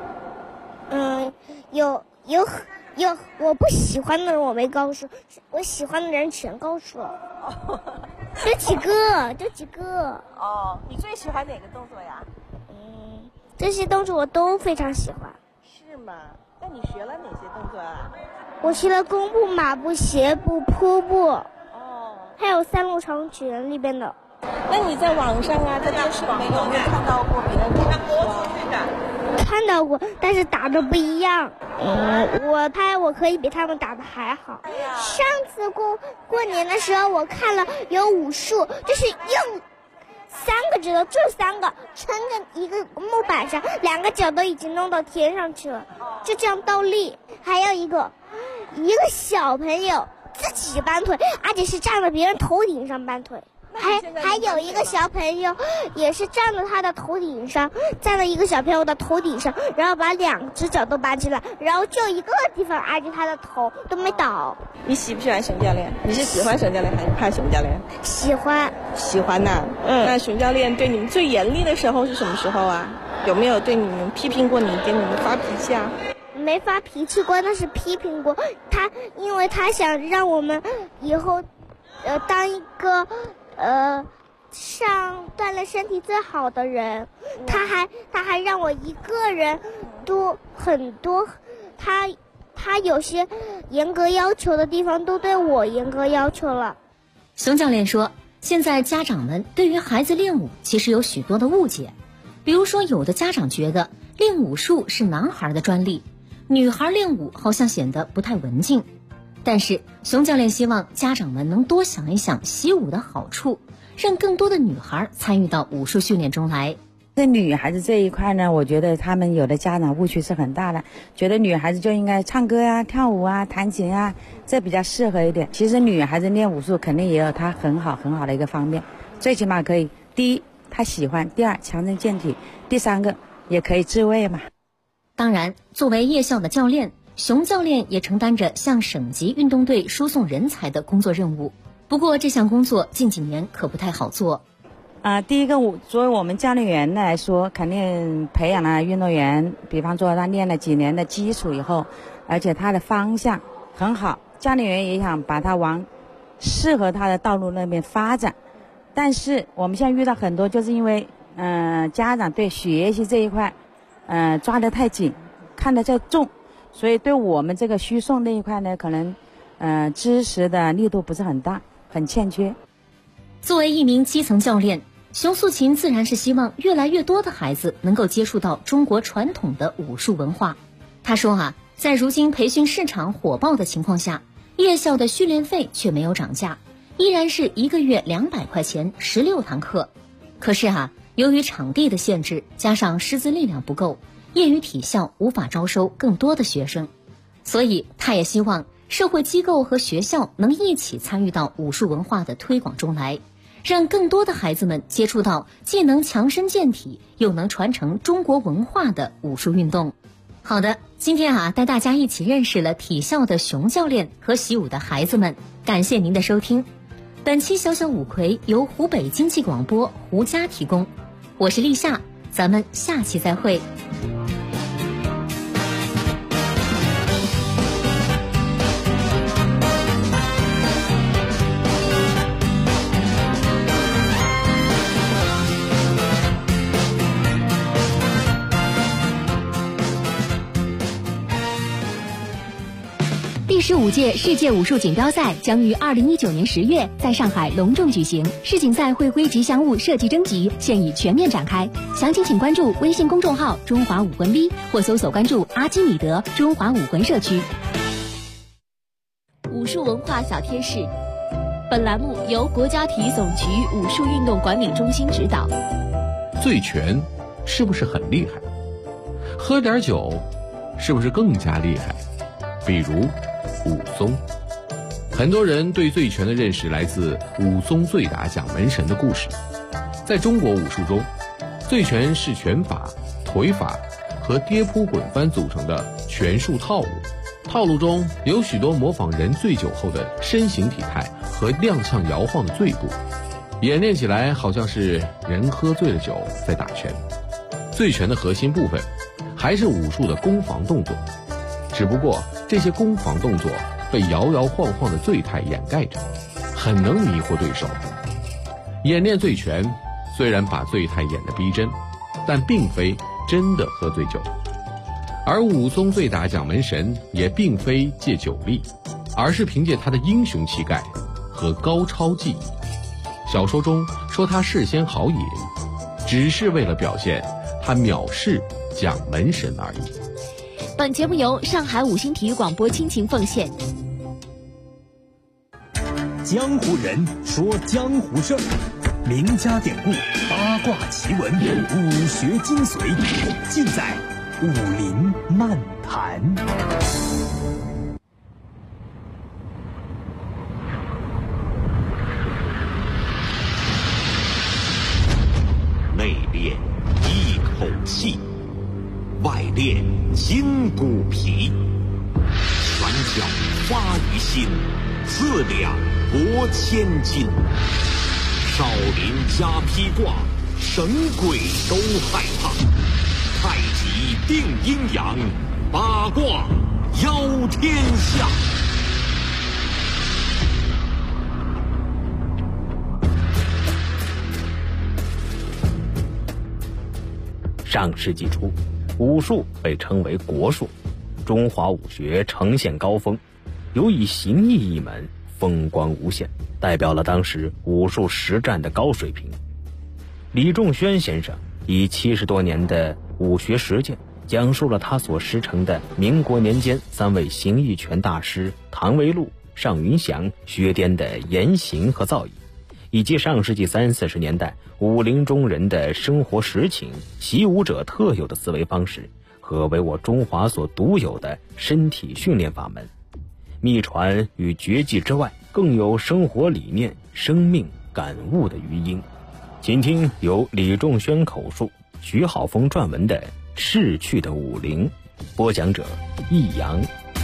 有，我不喜欢的人我没告诉，我喜欢的人全告诉了。这几个。 哦，你最喜欢哪个动作呀？ 这些动作我都非常喜欢。 是吗？那你学了哪些动作啊？ 我学了弓步、马步、斜步、扑步。还有3路长拳里边的。 那你在网上在电视里面有没有看到过别人打武术？ 看到过，但是打的不一样。我猜我可以比他们打的还好。上次过年的时候，我看了有武术，就是用3个指头，就3个撑着一个木板上，2个脚都已经弄到天上去了，就这样倒立。还有一个小朋友自己搬腿，而且是站在别人头顶上搬腿。还有一个小朋友也是站在他的头顶上，站在一个小朋友的头顶上，然后把2只脚都拔起来，然后就一个地方挨着他的头都没倒。 你喜不喜欢熊教练？你是喜欢熊教练还是怕熊教练？ 喜欢。 喜欢呐。那熊教练对你们最严厉的时候是什么时候啊？有没有对你们批评过你，给你们发脾气啊？ 没发脾气过，但是批评过他，因为他想让我们以后当一个锻炼身体最好的人。他还让我一个人很多，他有些严格要求的地方都对我严格要求了。 熊教练说，现在家长们对于孩子练武其实有许多的误解，比如说有的家长觉得练武术是男孩的专利，女孩练武好像显得不太文静。但是熊教练希望家长们能多想一想习武的好处，让更多的女孩参与到武术训练中来。 对女孩子这一块呢，我觉得他们有的家长误区是很大的，觉得女孩子就应该唱歌啊、跳舞啊、弹琴啊，这比较适合一点。其实女孩子练武术肯定也有她很好的一个方面，最起码可以第一她喜欢，第二强身健体，第三个也可以自卫嘛。 当然，作为夜校的教练，熊教练也承担着向省级运动队输送人才的工作任务。不过这项工作近几年可不太好做。 第一个，作为我们教练员来说，肯定培养了运动员，比方说他练了几年的基础以后，而且他的方向很好，教练员也想把他往适合他的道路那边发展。但是我们现在遇到很多，就是因为家长对学习这一块抓得太紧，看得太重，所以对我们这个输送那一块呢，可能知识的力度不是很大，很欠缺。 作为一名基层教练，熊素琴自然是希望越来越多的孩子能够接触到中国传统的武术文化。他说在如今培训市场火爆的情况下，夜校的训练费却没有涨价，依然是1个月200块钱16堂课。可是由于场地的限制，加上师资力量不够， 业余体校无法招收更多的学生，所以他也希望社会机构和学校能一起参与到武术文化的推广中来，让更多的孩子们接触到既能强身健体又能传承中国文化的武术运动。好的，今天带大家一起认识了体校的熊教练和习武的孩子们，感谢您的收听。本期小小五魁由湖北经济广播胡佳提供，我是立夏，咱们下期再会。 第15届世界武术锦标赛将于2019年10月在上海隆重举行，世锦赛会徽吉祥物设计征集现已全面展开，详情请关注微信公众号中华武魂 V 或搜索关注阿基米德中华武魂社区。武术文化小贴士，本栏目由国家体育总局武术运动管理中心指导。 醉拳是不是很厉害？喝点酒是不是更加厉害？比如武松，很多人对醉拳的认识来自武松醉打蒋门神的故事。在中国武术中，醉拳是拳法、腿法和跌扑滚翻组成的拳术套路，套路中有许多模仿人醉酒后的身形体态和踉跄摇晃的醉步，演练起来好像是人喝醉了酒在打拳。醉拳的核心部分还是武术的攻防动作，只不过这些攻防动作被摇摇晃晃的醉态掩盖着，很能迷惑对手。演练醉拳虽然把醉态演得逼真，但并非真的喝醉酒。而武松醉打蒋门神也并非借酒力，而是凭借他的英雄气概和高超技艺。小说中说他事先豪饮，只是为了表现他藐视蒋门神而已。 本节目由上海五星体育广播倾情奉献。 江湖人说江湖事儿，名家典故、八卦奇闻、武学精髓，尽在武林漫谈。 内练一口气，外练筋骨皮，拳脚发于心，四两拨千斤。少林加披挂，神鬼都害怕。太极定阴阳，八卦邀天下。 上世纪初，武术被称为国术，中华武学呈现高峰，尤以形意一门风光无限，代表了当时武术实战的高水平。李仲轩先生以70多年的武学实践，讲述了他所师承的民国年间3位形意拳大师唐维禄、尚云祥、薛颠的言行和造诣，以及上世纪30、40年代武林中人的生活实情、习武者特有的思维方式和为我中华所独有的身体训练法门。秘传与绝技之外，更有生活理念、生命感悟的余音。请听由李仲轩口述、徐浩峰撰文的《逝去的武林》，播讲者易阳。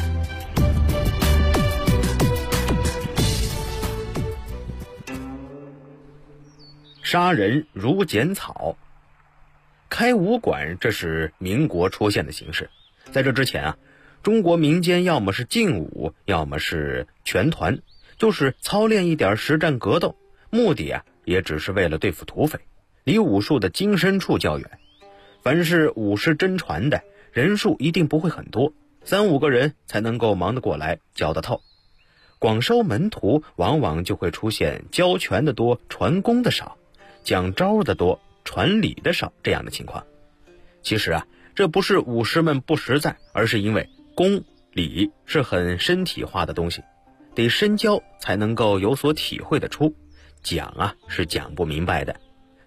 杀人如剪草。开武馆这是民国出现的形式，在这之前中国民间要么是劲舞，要么是拳团，就是操练一点实战格斗，目的也只是为了对付土匪，离武术的精深处较远。凡是武师真传的，人数一定不会很多，3、5个人才能够忙得过来，教得透。广收门徒，往往就会出现教拳的多，传功的少，讲招的多，传理的少这样的情况。其实这不是武师们不实在，而是因为功理是很身体化的东西，得深教才能够有所体会得出，讲是讲不明白的。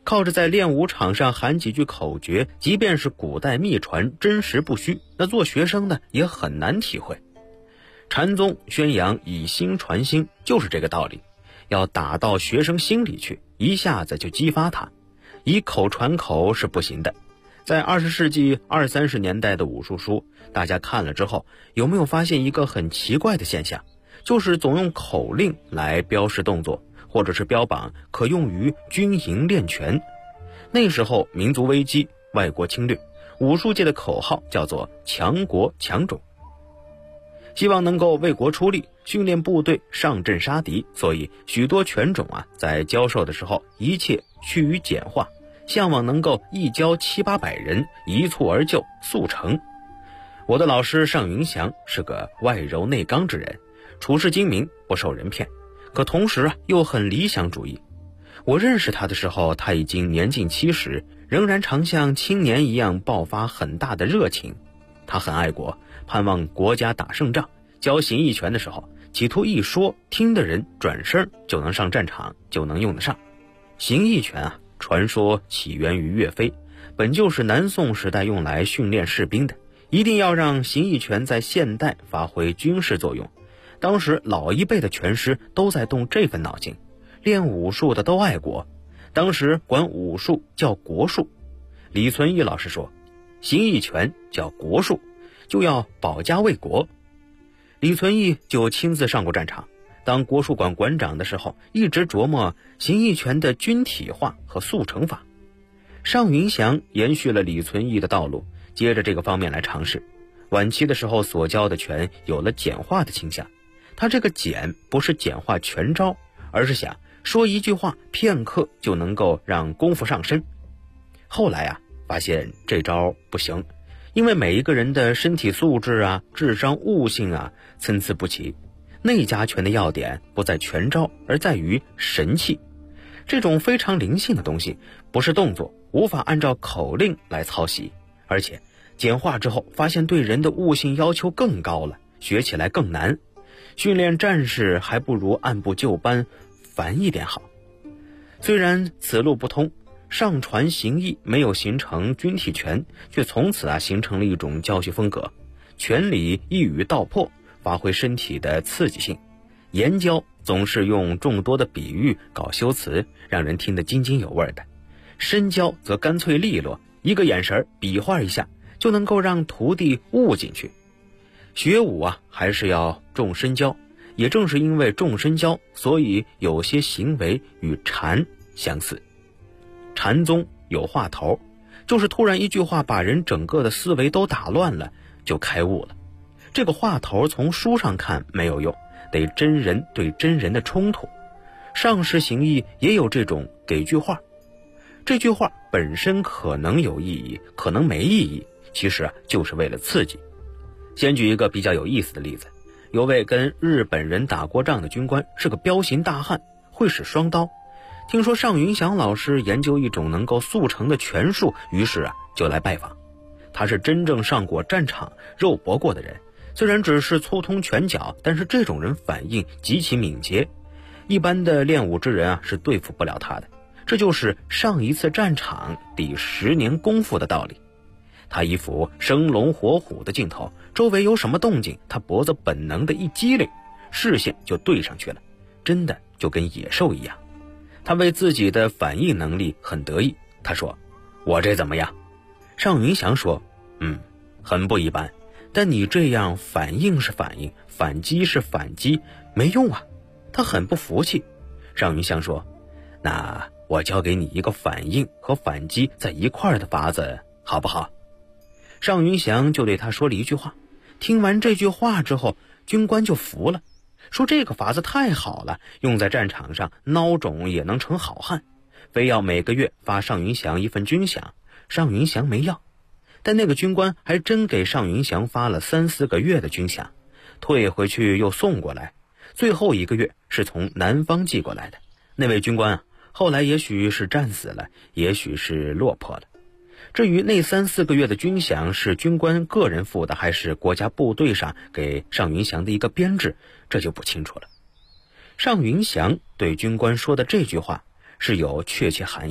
靠着在练武场上喊几句口诀，即便是古代秘传，真实不虚，那做学生的也很难体会。禅宗宣扬以心传心，就是这个道理，要打到学生心里去，一下子就激发他。以口传口是不行的。在20世纪20、30年代的武术书，大家看了之后，有没有发现一个很奇怪的现象？就是总用口令来标示动作，或者是标榜可用于军营练拳。那时候民族危机，外国侵略，武术界的口号叫做强国强种，希望能够为国出力，训练部队上阵杀敌。所以许多拳种在教授的时候一切趋于简化，向往能够一教700、800人，一蹴而就，速成。我的老师尚云祥是个外柔内刚之人，处事精明，不受人骗，可同时又很理想主义。我认识他的时候，他已经年近70，仍然常像青年一样爆发很大的热情。他很爱国，盼望国家打胜仗。教形意拳的时候，企图一说，听的人转身就能上战场，就能用得上。形意拳传说起源于岳飞，本就是南宋时代用来训练士兵的，一定要让形意拳在现代发挥军事作用。当时老一辈的拳师都在动这份脑筋，练武术的都爱国，当时管武术叫国术。李存义老师说，形意拳叫国术，就要保家卫国。李存义就亲自上过战场，当国术馆馆长的时候，一直琢磨形意拳的军体化和速成法。尚云祥延续了李存义的道路，接着这个方面来尝试。晚期的时候所教的拳有了简化的倾向，他这个简不是简化拳招，而是想说一句话片刻就能够让功夫上身。后来发现这招不行，因为每一个人的身体素质智商悟性参差不齐。内家拳的要点不在拳招，而在于神气。这种非常灵性的东西，不是动作，无法按照口令来操习，而且简化之后发现对人的悟性要求更高了，学起来更难。训练战士还不如按部就班，烦一点好。虽然此路不通，上传形意没有形成军体拳，却从此形成了一种教学风格。拳理一语道破，发挥身体的刺激性。言教总是用众多的比喻搞修辞，让人听得津津有味的。身教则干脆利落，一个眼神比划一下就能够让徒弟悟进去。学武还是要重身教，也正是因为重身教，所以有些行为与禅相似。禅宗有话头，就是突然一句话把人整个的思维都打乱了，就开悟了。这个话头从书上看没有用，得真人对真人的冲突。上师形意也有这种给句话，这句话本身可能有意义，可能没意义，其实就是为了刺激。先举一个比较有意思的例子，有位跟日本人打过仗的军官，是个彪形大汉，会使双刀。听说尚云祥老师研究一种能够速成的拳术，于是就来拜访。他是真正上过战场肉搏过的人，虽然只是粗通拳脚，但是这种人反应极其敏捷，一般的练武之人是对付不了他的。这就是上一次战场抵10年功夫的道理。他一副生龙活虎的劲头，周围有什么动静，他脖子本能的一激灵，视线就对上去了，真的就跟野兽一样。他为自己的反应能力很得意，他说，我这怎么样？尚云祥说，很不一般，但你这样反应是反应，反击是反击，没用啊。他很不服气。尚云祥说，那我教给你一个反应和反击在一块儿的法子，好不好？尚云祥就对他说了一句话。听完这句话之后，军官就服了，说这个法子太好了，用在战场上孬种也能成好汉，非要每个月发尚云祥一份军饷。尚云祥没要，但那个军官还真给尚云祥发了3、4个月的军饷，退回去又送过来，最后1个月是从南方寄过来的。那位军官后来也许是战死了，也许是落魄了。至于那3、4个月的军饷是军官个人付的，还是国家部队上给尚云祥的一个编制，这就不清楚了。尚云祥对军官说的这句话是有确切含义的，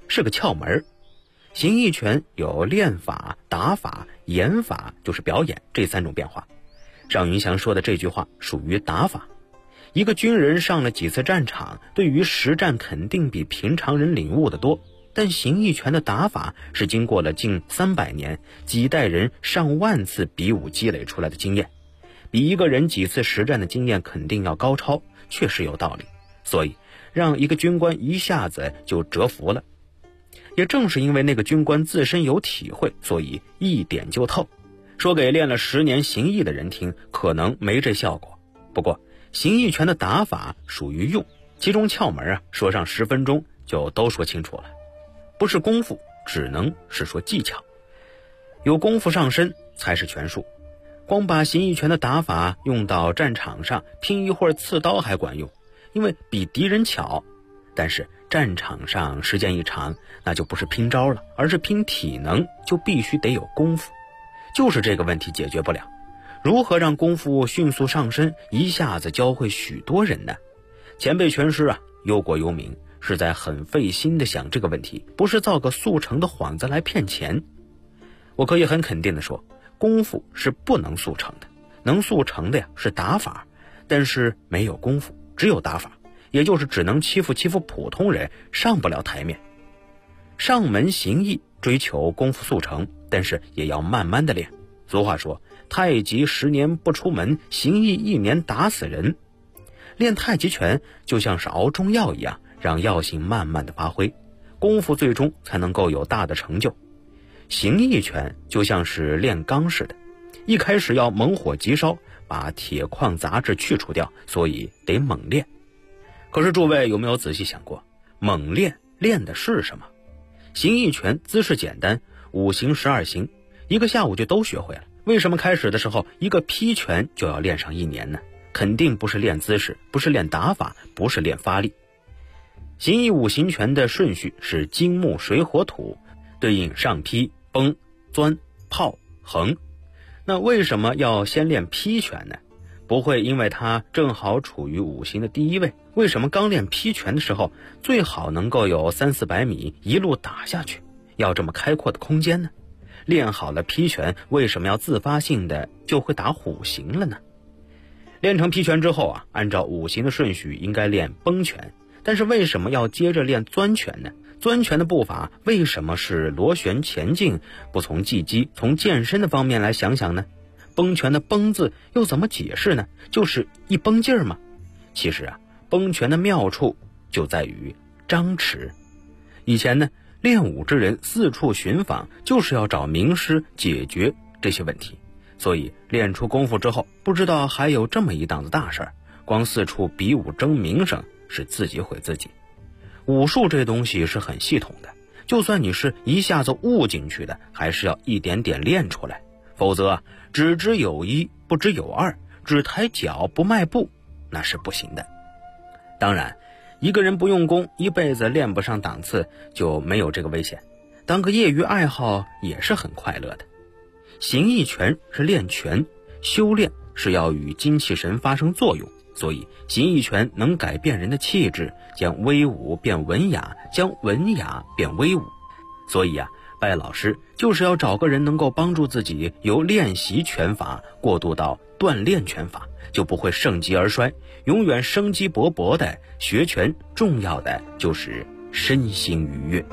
是个窍门。形意拳有练法、打法、演法，就是表演这3种变化。尚云祥说的这句话属于打法。一个军人上了几次战场，对于实战肯定比平常人领悟的多，但形意拳的打法是经过了近300年、几代人上万次比武积累出来的经验，比一个人几次实战的经验肯定要高超，确实有道理。所以让一个军官一下子就折服了。也正是因为那个军官自身有体会，所以一点就透。说给练了10年形意的人听，可能没这效果。不过形意拳的打法属于用，其中窍门说上10分钟就都说清楚了。不是功夫，只能是说技巧。有功夫上身才是拳术。光把形意拳的打法用到战场上，拼一会儿刺刀还管用，因为比敌人巧。但是战场上时间一长，那就不是拼招了，而是拼体能，就必须得有功夫。就是这个问题解决不了。如何让功夫迅速上身，一下子教会许多人呢？前辈拳师忧国忧民，是在很费心的想这个问题，不是造个速成的幌子来骗钱。我可以很肯定的说，功夫是不能速成的，能速成的是打法，但是没有功夫，只有打法，也就是只能欺负普通人，上不了台面。上门行艺追求功夫速成，但是也要慢慢的练。俗话说，太极10年不出门，形意1年打死人。练太极拳就像是熬中药一样，让药性慢慢的发挥，功夫最终才能够有大的成就。形意拳就像是炼钢似的，一开始要猛火急烧，把铁矿杂质去除掉，所以得猛练。可是诸位有没有仔细想过，猛练练的是什么？形意拳姿势简单，5形12形，一个下午就都学会了。为什么开始的时候一个劈拳就要练上1年呢？肯定不是练姿势，不是练打法，不是练发力。形意5形拳的顺序是金木水火土，对应上劈、崩、钻、炮、横。那为什么要先练劈拳呢？不会因为它正好处于5行的第1位。为什么刚练劈拳的时候最好能够有300-400米一路打下去，要这么开阔的空间呢？练好了劈拳，为什么要自发性的就会打虎形了呢？练成劈拳之后按照5行的顺序应该练崩拳，但是为什么要接着练钻拳呢？钻拳的步伐为什么是螺旋前进，不从技击，从健身的方面来想想呢？崩拳的崩字又怎么解释呢？就是一绷劲儿吗？其实崩拳的妙处就在于张弛。以前呢，练武之人四处寻访，就是要找名师解决这些问题。所以练出功夫之后，不知道还有这么一档子大事儿，光四处比武争名声是自己毁自己。武术这东西是很系统的，就算你是一下子悟进去的，还是要一点点练出来，否则只知有一不知有二，只抬脚不迈步，那是不行的。当然一个人不用功，一辈子练不上档次，就没有这个危险，当个业余爱好也是很快乐的。形意拳是练拳，修炼是要与精气神发生作用，所以形意拳能改变人的气质，将威武变文雅，将文雅变威武。所以拜老师就是要找个人能够帮助自己由练习拳法过渡到锻炼拳法，就不会盛极而衰，永远生机勃勃的学拳。重要的就是身心愉悦。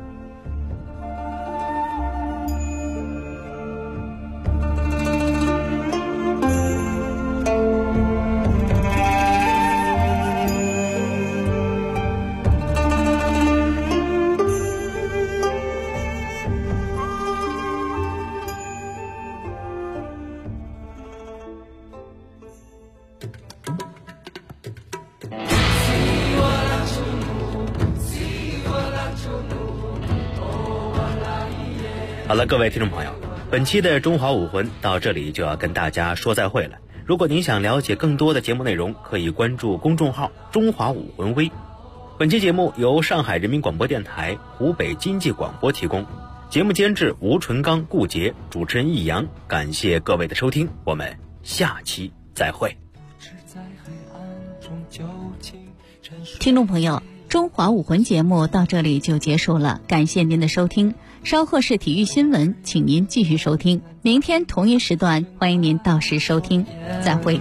好了，各位听众朋友，本期的中华武魂到这里就要跟大家说再会了。如果您想了解更多的节目内容，可以关注公众号中华武魂微。本期节目由上海人民广播电台湖北经济广播提供，节目监制吴纯刚、顾杰，主持人易阳。感谢各位的收听，我们下期再会。 听众朋友， 中华武魂节目到这里就结束了，感谢您的收听。稍后是体育新闻，请您继续收听。明天同一时段，欢迎您到时收听。再会。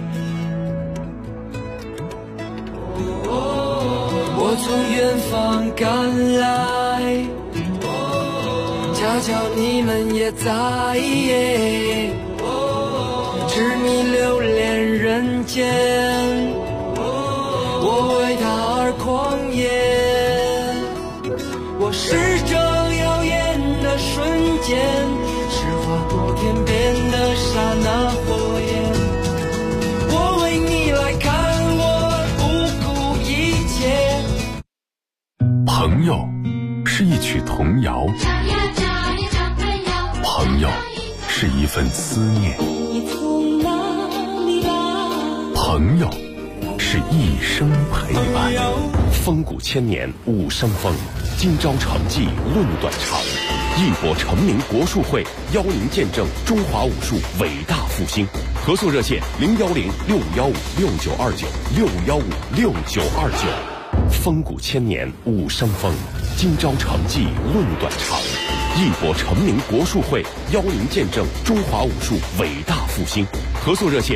我从远方赶来，恰巧你们也在，痴迷流连人间，我为他而狂野。我是这耀眼的瞬间，是划过天边的刹那火焰。我为你来看，我不顾一切。 朋友是一曲童谣，朋友是一份思念，朋友是一生陪伴。风骨千年武生风，今朝成绩论短长。义博成名国术会邀您见证中华武术伟大复兴。合作热线：010-6515-6929，615-6929。风骨千年武生风，今朝成绩论短长。义博成名国术会邀您见证中华武术伟大复兴。合作热线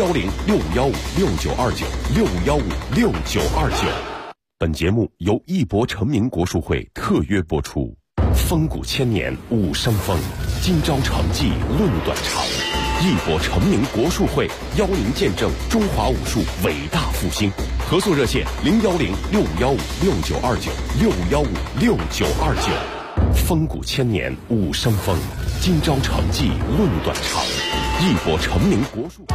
：010-6515-6929，615-6929。本节目由义博成名国术会特约播出。风骨千年武生风，今朝成绩论短长。义博成名国术会邀您见证中华武术伟大复兴。合作热线：010-6515-6929，615-6929。风骨千年武生风，今朝成绩论短长。义博成名国术。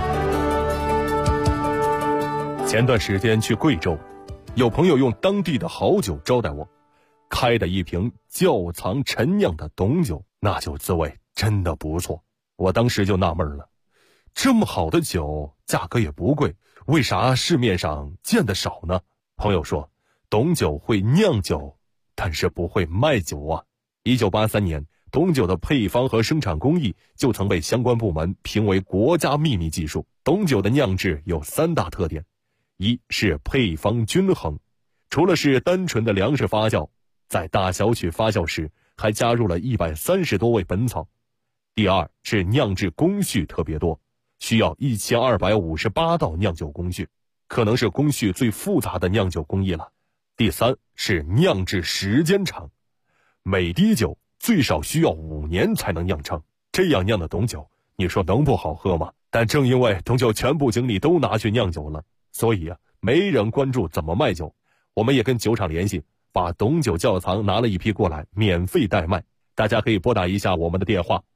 前段时间去贵州，有朋友用当地的好酒招待我，开的一瓶窖藏陈酿的董酒，那酒滋味真的不错。我当时就纳闷了，这么好的酒，价格也不贵，为啥市面上见得少呢？朋友说，董酒会酿酒，但是不会卖酒啊。1983年，董酒的配方和生产工艺就曾被相关部门评为国家秘密技术。董酒的酿制有3大特点：一是配方均衡，除了是单纯的粮食发酵，在大小曲发酵时还加入了130多味本草。第二是酿制工序特别多，需要1258道酿酒工序，可能是工序最复杂的酿酒工艺了。第三是酿制时间长，每滴酒最少需要5年才能酿成。这样酿的董酒，你说能不好喝吗？但正因为董酒全部精力都拿去酿酒了，所以没人关注怎么卖酒。我们也跟酒厂联系，把董酒窖藏拿了一批过来，免费代卖。大家可以拨打一下我们的电话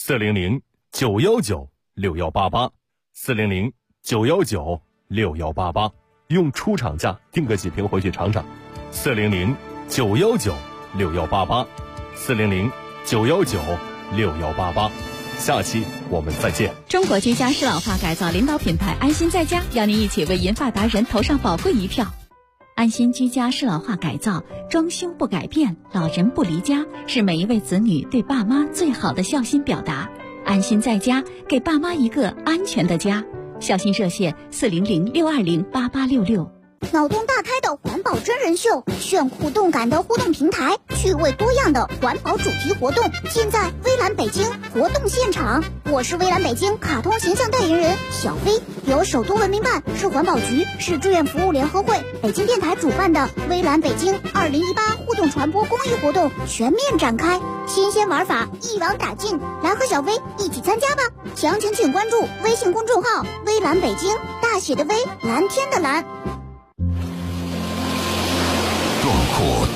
：400-919-6188，400-919-6188，用出厂价订个几瓶回去尝尝。400-919-6188，400-919-6188。下期我们再见。 中国居家适老化改造领导品牌安心在家，邀您一起为银发达人投上宝贵一票。安心居家适老化改造，装修不改变，老人不离家，是每一位子女对爸妈最好的孝心表达。安心在家，给爸妈一个安全的家。孝心热线：400-620-8866。 脑洞大开的环保真人秀，炫酷动感的互动平台，趣味多样的环保主题活动，尽在微蓝北京活动现场。我是微蓝北京卡通形象代言人小飞，由首都文明办、市环保局、市志愿服务联合会、北京电台主办的微蓝北京2018互动传播公益活动全面展开，新鲜玩法一网打尽，来和小飞一起参加吧！详情请关注微信公众号微蓝北京，大写的微，蓝天的蓝。 壮阔